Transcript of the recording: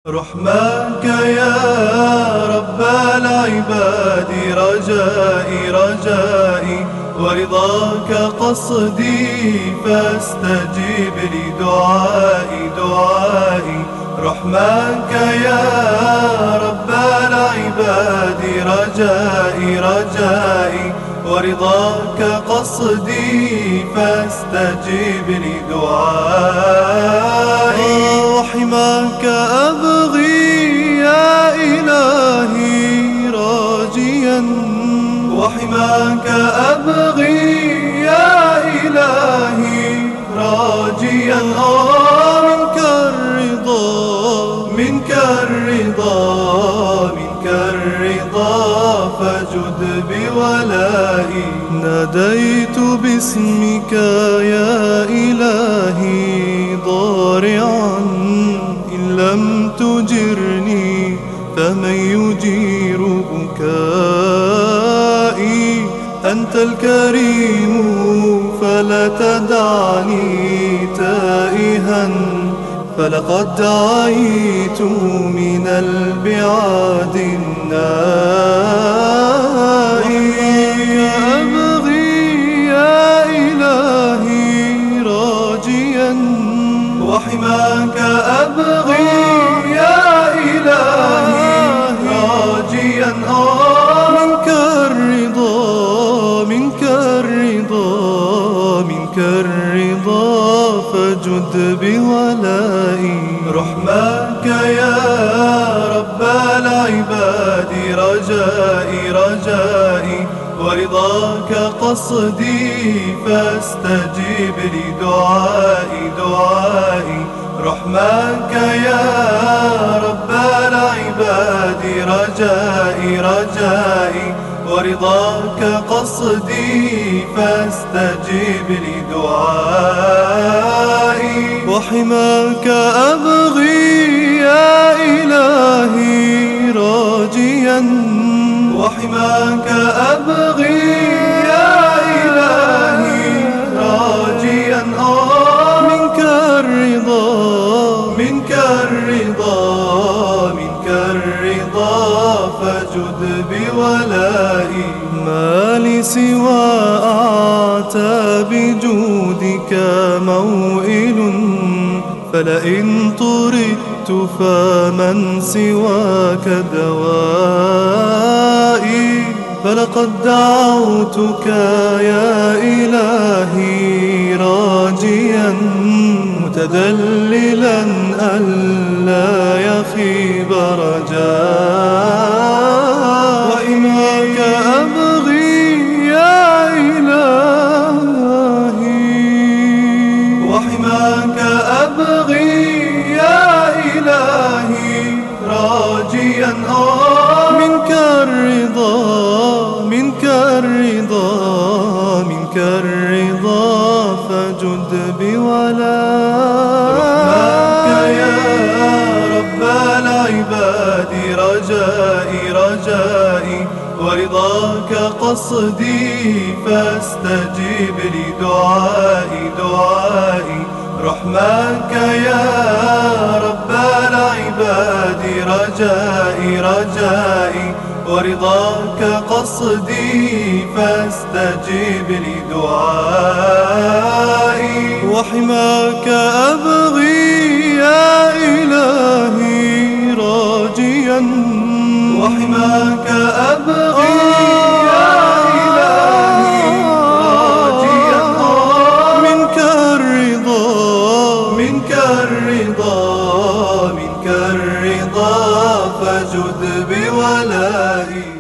رحماك يا رب العباد رجائي رجائي، ورضاك قصدي فاستجب لي دعائي دعائي. رحماك يا رب العباد رجائي رجائي، ورضاك قصدي فاستجب لي دعائي. وحماك أبغي يا إلهي راجيا، وحماك أبغي يا إلهي راجيا. منك الرضا منك الرضا منك الرضا، فجد بولائي. ناديت باسمك يا إلهي ضارعا، إن لم تجرني فمن يجير بكائي. أنت الكريم فلا تدعني تائها، فلقد دعيت من البعاد النائي. أبغي يا إلهي راجيا، وحماك أبغي يا إلهي راجيا. منك الرضا منك الرضا منك الرضا، فجد بولائي. رحماك يا رب العباد رجائي رجائي، ورضاك قصدي فاستجب لي دعائي دعائي. رحماك يا رب العباد رجائي رجائي، ورضاك قصدي فاستجب لي دعائي. وحماك أبغي يا إلهي راجيا، وحماك أبغي يا إلهي راجيا. منك الرضا منك الرضا منك الرضا، فجد بولائي. ما لي سوى أعتاب جودك موئل، فلئن طردت فمن سواك دوائي. فلقد دعوتك يا إلهي راجيا، متدللا ألا يخيب رجائي. وحماك أبغي يا إلهي، وحماك أبغي يا إلهي راجيا. منك الرضا منك الرضا منك الرضا، فجد بولائي. رحماك يا رب العباد رجائي رجائي، ورضاك قصدي فاستجب لي دعائي دعائي. رحماك يا رب العباد رجائي رجائي، ورضاك قصدي فاستجب لي دعائي. وحماك أبغي يا إلهي راجيا، وحماك أبغي يا إلهي راجيا. منك الرضا منك الرضا منك الرضا، فجد بولائي.